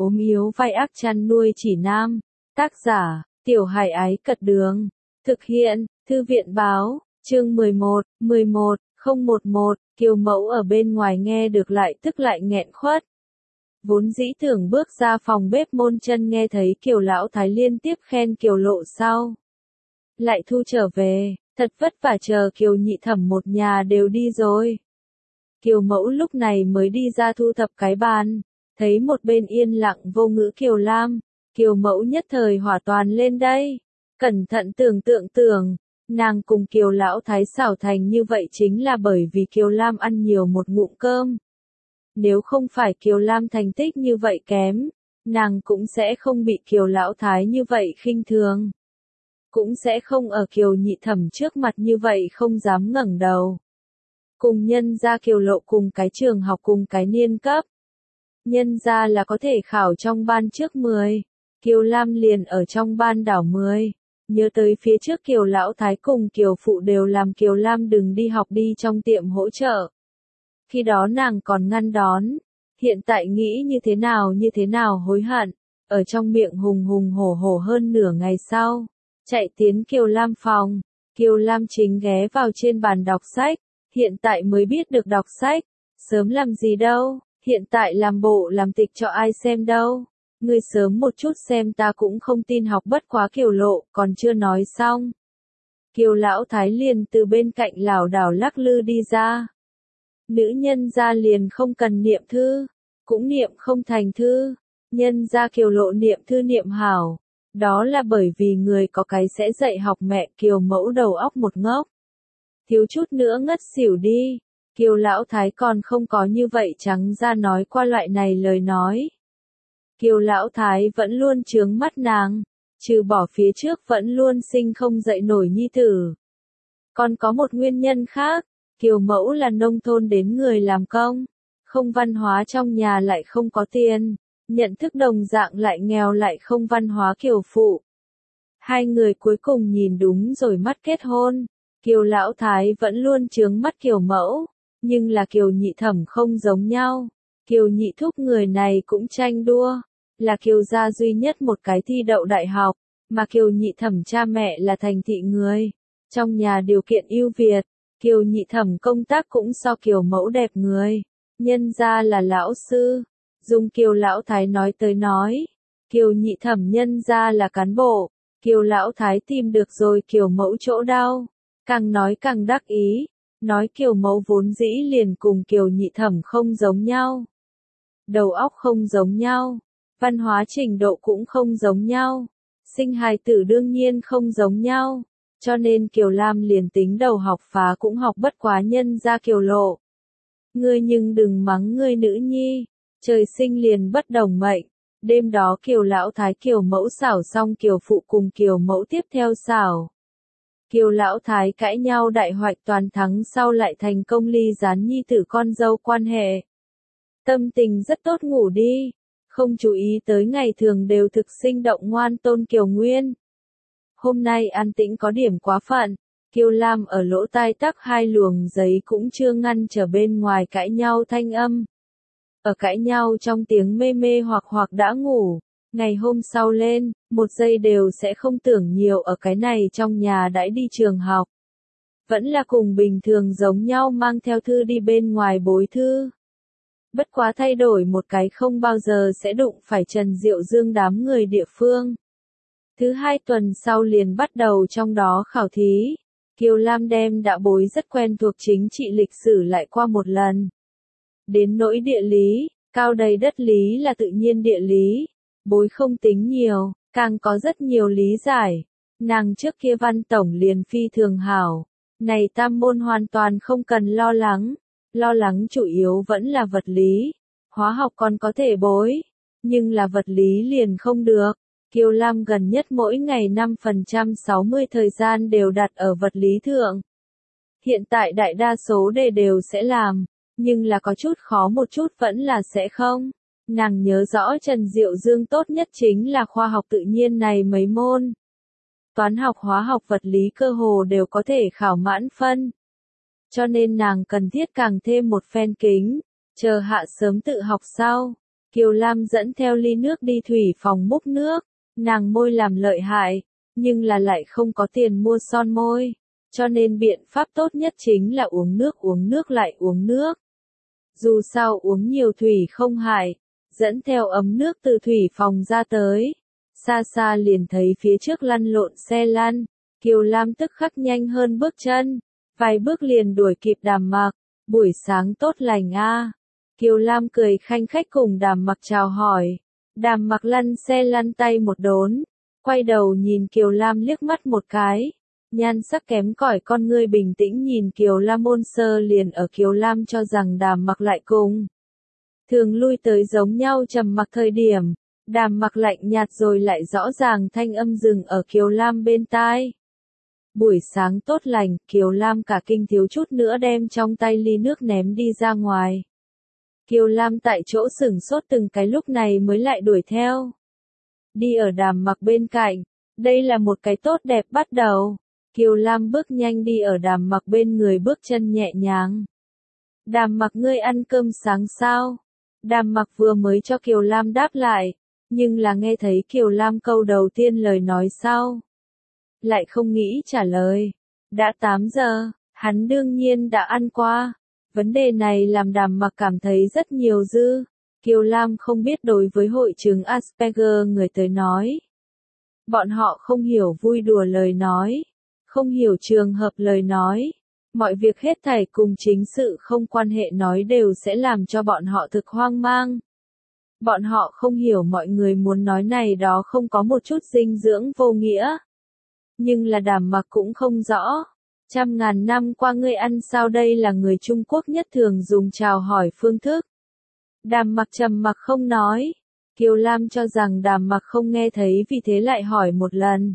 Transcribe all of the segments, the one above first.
ốm yếu vai ác chăn nuôi chỉ nam. Tác giả, Tiểu Hải Ái Cật Đường. Thực hiện, Thư viện Báo, chương 11, 011, Kiều Mẫu ở bên ngoài nghe được lại tức lại nghẹn khuất. Vốn dĩ tưởng bước ra phòng bếp môn chân nghe thấy Kiều Lão Thái liên tiếp khen Kiều Lộ sau. Lại thu trở về, thật vất vả chờ Kiều Nhị Thẩm một nhà đều đi rồi. Kiều Mẫu lúc này mới đi ra thu thập cái bàn, thấy một bên yên lặng vô ngữ Kiều Lam, Kiều Mẫu nhất thời hỏa toàn lên đây. Cẩn thận tưởng, nàng cùng Kiều Lão Thái xảo thành như vậy chính là bởi vì Kiều Lam ăn nhiều một ngụm cơm. Nếu không phải Kiều Lam thành tích như vậy kém, nàng cũng sẽ không bị Kiều Lão Thái như vậy khinh thường. Cũng sẽ không ở Kiều Nhị Thẩm trước mặt như vậy không dám ngẩng đầu. Cùng nhân gia Kiều Lộ cùng cái trường học cùng cái niên cấp. Nhân gia là có thể khảo trong ban trước 10. Kiều Lam liền ở trong ban đảo 10. Nhớ tới phía trước Kiều Lão Thái cùng Kiều Phụ đều làm Kiều Lam đừng đi học đi trong tiệm hỗ trợ. Khi đó nàng còn ngăn đón. Hiện tại nghĩ như thế nào hối hận. Ở trong miệng hùng hùng hổ hổ hơn nửa ngày sau. Chạy tiến Kiều Lam phòng. Kiều Lam chính ghé vào trên bàn đọc sách. Hiện tại mới biết được đọc sách. Sớm làm gì đâu. Hiện tại làm bộ làm tịch cho ai xem đâu. Ngươi sớm một chút xem ta cũng không tin học bất quá Kiều Lộ, còn chưa nói xong. Kiều Lão Thái liền từ bên cạnh lảo đảo lắc lư đi ra. Nữ nhân gia liền không cần niệm thư, cũng niệm không thành thư. Nhân gia Kiều Lộ niệm thư niệm hảo. Đó là bởi vì người có cái sẽ dạy học mẹ Kiều Mẫu đầu óc một ngốc. Thiếu chút nữa ngất xỉu đi. Kiều Lão Thái còn không có như vậy trắng ra nói qua loại này lời nói. Kiều Lão Thái vẫn luôn chướng mắt nàng, trừ bỏ phía trước vẫn luôn sinh không dậy nổi nhi tử. Còn có một nguyên nhân khác, Kiều Mẫu là nông thôn đến người làm công, không văn hóa trong nhà lại không có tiền, nhận thức đồng dạng lại nghèo lại không văn hóa Kiều Phụ. Hai người cuối cùng nhìn đúng rồi mắt kết hôn, Kiều Lão Thái vẫn luôn chướng mắt Kiều Mẫu, nhưng là Kiều Nhị Thẩm không giống nhau. Kiều Nhị Thúc người này cũng tranh đua. Là Kiều gia duy nhất một cái thi đậu đại học, mà Kiều Nhị Thẩm cha mẹ là thành thị người. Trong nhà điều kiện ưu việt, Kiều Nhị Thẩm công tác cũng so Kiều Mẫu đẹp người. Nhân gia là lão sư, dùng Kiều Lão Thái nói tới nói. Kiều Nhị Thẩm nhân gia là cán bộ, Kiều Lão Thái tìm được rồi Kiều Mẫu chỗ đau. Càng nói càng đắc ý, nói Kiều Mẫu vốn dĩ liền cùng Kiều Nhị Thẩm không giống nhau. Đầu óc không giống nhau. Văn hóa trình độ cũng không giống nhau, sinh hài tử đương nhiên không giống nhau, cho nên Kiều Lam liền tính đầu học phá cũng học bất quá nhân gia Kiều Lộ. Ngươi nhưng đừng mắng ngươi nữ nhi, trời sinh liền bất đồng mệnh. Đêm đó Kiều Lão Thái Kiều Mẫu xảo xong Kiều Phụ cùng Kiều Mẫu tiếp theo xảo. Kiều Lão Thái cãi nhau đại hoạch toàn thắng sau lại thành công ly gián nhi tử con dâu quan hệ. Tâm tình rất tốt ngủ đi. Không chú ý tới ngày thường đều thực sinh động ngoan tôn Kiều Nguyên. Hôm nay an tĩnh có điểm quá phận, Kiều Lam ở lỗ tai tắc hai luồng giấy cũng chưa ngăn trở bên ngoài cãi nhau thanh âm. Ở cãi nhau trong tiếng mê mê hoặc đã ngủ, ngày hôm sau lên, một giây đều sẽ không tưởng nhiều ở cái này trong nhà đãi đi trường học. Vẫn là cùng bình thường giống nhau mang theo thư đi bên ngoài bối thư. Bất quá thay đổi một cái không bao giờ sẽ đụng phải Trần Diệu Dương đám người địa phương. Thứ hai tuần sau liền bắt đầu trong đó khảo thí. Kiều Lam đem đã bối rất quen thuộc chính trị lịch sử lại qua một lần. Đến nỗi địa lý, cao đầy đất lý là tự nhiên địa lý. Bối không tính nhiều, càng có rất nhiều lý giải. Nàng trước kia văn tổng liền phi thường hảo. Này tam môn hoàn toàn không cần lo lắng. Lo lắng chủ yếu vẫn là vật lý, hóa học còn có thể bối, nhưng là vật lý liền không được. Kiều Lam gần nhất mỗi ngày 5% 60 thời gian đều đặt ở vật lý thượng. Hiện tại đại đa số đề đều sẽ làm, nhưng là có chút khó một chút vẫn là sẽ không. Nàng nhớ rõ Trần Diệu Dương tốt nhất chính là khoa học tự nhiên này mấy môn. Toán học hóa học vật lý cơ hồ đều có thể khảo mãn phân. Cho nên nàng cần thiết càng thêm một phen kính, chờ hạ sớm tự học sau. Kiều Lam dẫn theo ly nước đi thủy phòng múc nước, nàng môi làm lợi hại, nhưng là lại không có tiền mua son môi, cho nên biện pháp tốt nhất chính là uống nước lại uống nước. Dù sao uống nhiều thủy không hại, dẫn theo ấm nước từ thủy phòng ra tới. Xa xa liền thấy phía trước lăn lộn xe lăn, Kiều Lam tức khắc nhanh hơn bước chân, vài bước liền đuổi kịp Đàm Mặc, buổi sáng tốt lành a. Kiều Lam cười khanh khách cùng Đàm Mặc chào hỏi, Đàm Mặc lăn xe lăn tay một đốn, quay đầu nhìn Kiều Lam liếc mắt một cái, nhan sắc kém cỏi con ngươi bình tĩnh nhìn Kiều Lam ôn sơ liền ở Kiều Lam cho rằng Đàm Mặc lại cùng. Thường lui tới giống nhau trầm mặc thời điểm, Đàm Mặc lạnh nhạt rồi lại rõ ràng thanh âm dừng ở Kiều Lam bên tai. Buổi sáng tốt lành, Kiều Lam cả kinh thiếu chút nữa đem trong tay ly nước ném đi ra ngoài. Kiều Lam tại chỗ sửng sốt từng cái lúc này mới lại đuổi theo. Đi ở Đàm Mặc bên cạnh, đây là một cái tốt đẹp bắt đầu. Kiều Lam bước nhanh đi ở Đàm Mặc bên người bước chân nhẹ nhàng. Đàm Mặc ngươi ăn cơm sáng sao? Đàm Mặc vừa mới cho Kiều Lam đáp lại, nhưng là nghe thấy Kiều Lam câu đầu tiên lời nói sau. Lại không nghĩ trả lời. Đã 8 giờ, hắn đương nhiên đã ăn qua. Vấn đề này làm Đàm Mặc cảm thấy rất nhiều dư. Kiều Lam không biết đối với hội chứng Asperger người tới nói. Bọn họ không hiểu vui đùa lời nói, không hiểu trường hợp lời nói. Mọi việc hết thảy cùng chính sự không quan hệ nói đều sẽ làm cho bọn họ thực hoang mang. Bọn họ không hiểu mọi người muốn nói này đó không có một chút dinh dưỡng vô nghĩa. Nhưng là Đàm Mặc cũng không rõ. Trăm ngàn năm qua ngươi ăn sao đây là người Trung Quốc nhất thường dùng chào hỏi phương thức. Đàm Mặc trầm mặc không nói. Kiều Lam cho rằng Đàm Mặc không nghe thấy vì thế lại hỏi một lần.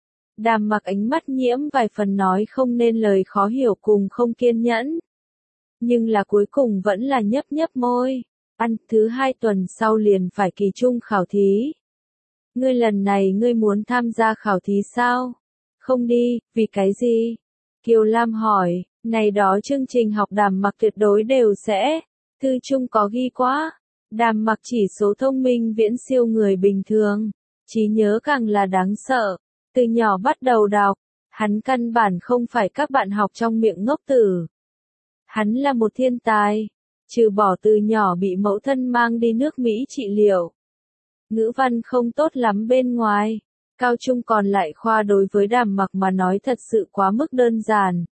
Đàm Mặc ánh mắt nhiễm vài phần nói không nên lời khó hiểu cùng không kiên nhẫn. Nhưng là cuối cùng vẫn là nhấp nhấp môi. Ăn, thứ 2 tuần sau liền phải kỳ trung khảo thí. Ngươi lần này ngươi muốn tham gia khảo thí sao? Không đi, vì cái gì? Kiều Lam hỏi, này đó chương trình học Đàm Mặc tuyệt đối đều sẽ. Thư chung có ghi quá. Đàm Mặc chỉ số thông minh viễn siêu người bình thường. Trí nhớ càng là đáng sợ. Từ nhỏ bắt đầu đọc, hắn căn bản không phải các bạn học trong miệng ngốc tử. Hắn là một thiên tài, trừ bỏ từ nhỏ bị mẫu thân mang đi nước Mỹ trị liệu. Ngữ văn không tốt lắm bên ngoài, cao trung còn lại khoa đối với Đàm Mặc mà nói thật sự quá mức đơn giản.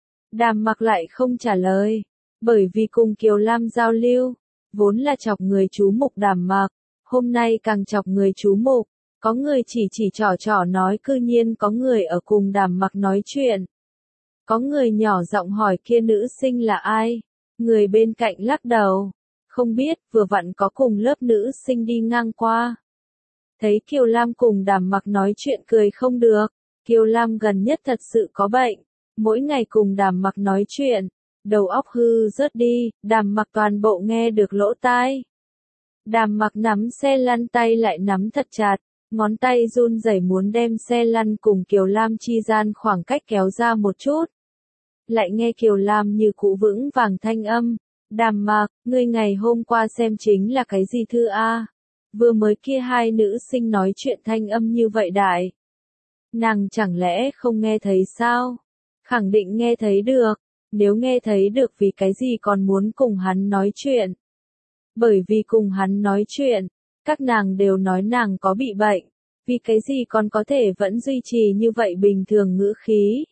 Đàm Mặc lại không trả lời, bởi vì cùng Kiều Lam giao lưu, vốn là chọc người chú mục Đàm Mặc, hôm nay càng chọc người chú mục. Có người chỉ trò nói cư nhiên có người ở cùng Đàm Mặc nói chuyện. Có người nhỏ giọng hỏi kia nữ sinh là ai? Người bên cạnh lắc đầu. Không biết, vừa vặn có cùng lớp nữ sinh đi ngang qua. Thấy Kiều Lam cùng Đàm Mặc nói chuyện cười không được. Kiều Lam gần nhất thật sự có bệnh. Mỗi ngày cùng Đàm Mặc nói chuyện. Đầu óc hư rớt đi, Đàm Mặc toàn bộ nghe được lỗ tai. Đàm Mặc nắm xe lăn tay lại nắm thật chặt. Ngón tay run rẩy muốn đem xe lăn cùng Kiều Lam chi gian khoảng cách kéo ra một chút. Lại nghe Kiều Lam như cũ vững vàng thanh âm. Đàm Mặc, ngươi ngày hôm qua xem chính là cái gì thư a? Vừa mới kia 2 nữ sinh nói chuyện thanh âm như vậy đại. Nàng chẳng lẽ không nghe thấy sao? Khẳng định nghe thấy được. Nếu nghe thấy được vì cái gì còn muốn cùng hắn nói chuyện? Bởi vì cùng hắn nói chuyện. Các nàng đều nói nàng có bị bệnh, vì cái gì còn có thể vẫn duy trì như vậy bình thường ngữ khí.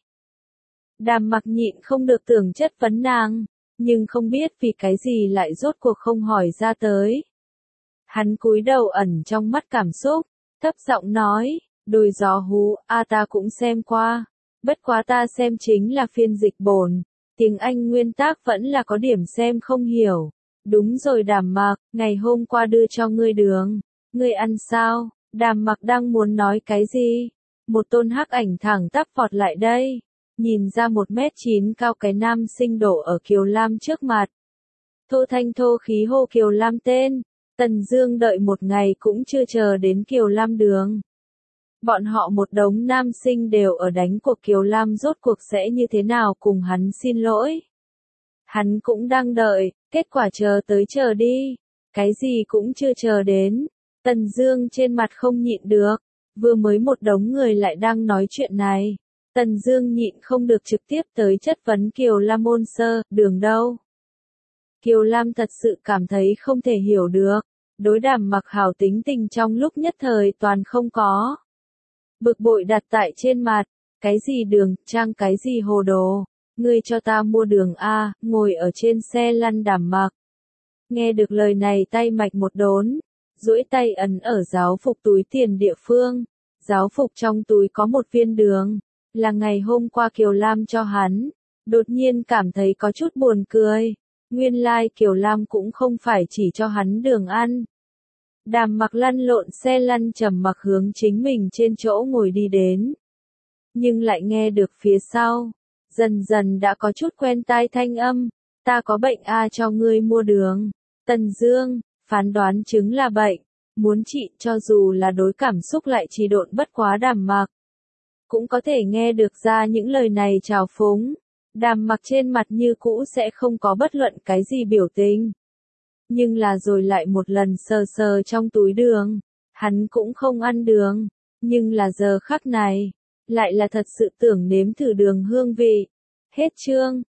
Đàm Mặc nhịn không được tưởng chất vấn nàng, nhưng không biết vì cái gì lại rốt cuộc không hỏi ra tới. Hắn cúi đầu ẩn trong mắt cảm xúc, thấp giọng nói, đồi gió hú, ta cũng xem qua, bất quá ta xem chính là phiên dịch bổn, tiếng Anh nguyên tác vẫn là có điểm xem không hiểu. Đúng rồi Đàm Mặc, ngày hôm qua đưa cho ngươi đường, ngươi ăn sao? Đàm Mặc đang muốn nói cái gì? Một tôn hắc ảnh thẳng tắp vọt lại đây, nhìn ra 1m9 cao cái nam sinh đổ ở Kiều Lam trước mặt. Thô thanh thô khí hô Kiều Lam tên, Tần Dương đợi một ngày cũng chưa chờ đến Kiều Lam đường. Bọn họ một đống nam sinh đều ở đánh cuộc Kiều Lam rốt cuộc sẽ như thế nào cùng hắn xin lỗi. Hắn cũng đang đợi, kết quả chờ tới chờ đi. Cái gì cũng chưa chờ đến. Tần Dương trên mặt không nhịn được. Vừa mới một đống người lại đang nói chuyện này. Tần Dương nhịn không được trực tiếp tới chất vấn Kiều Lam ôn sơ, đường đâu? Kiều Lam thật sự cảm thấy không thể hiểu được. Đối Đàm Mặc Hảo tính tình trong lúc nhất thời toàn không có. Bực bội đặt tại trên mặt. Cái gì đường, trang cái gì hồ đồ. Ngươi cho ta mua đường A, ngồi ở trên xe lăn Đàm Mặc. Nghe được lời này tay mạch một đốn. Duỗi tay ấn ở giáo phục túi tiền địa phương. Giáo phục trong túi có một viên đường. Là ngày hôm qua Kiều Lam cho hắn. Đột nhiên cảm thấy có chút buồn cười. Nguyên lai Kiều Lam cũng không phải chỉ cho hắn đường ăn. Đàm Mặc lăn lộn xe lăn trầm mặc hướng chính mình trên chỗ ngồi đi đến. Nhưng lại nghe được phía sau. Dần dần đã có chút quen tai thanh âm. Ta có bệnh A cho ngươi mua đường. Tần Dương, phán đoán chứng là bệnh. Muốn trị cho dù là đối cảm xúc lại trì độn bất quá Đàm Mặc. Cũng có thể nghe được ra những lời này trào phúng. Đàm Mặc trên mặt như cũ sẽ không có bất luận cái gì biểu tình. Nhưng là rồi lại một lần sờ sờ trong túi đường. Hắn cũng không ăn đường. Nhưng là giờ khắc này. Lại là thật sự tưởng nếm thử đường hương vị. Hết chương.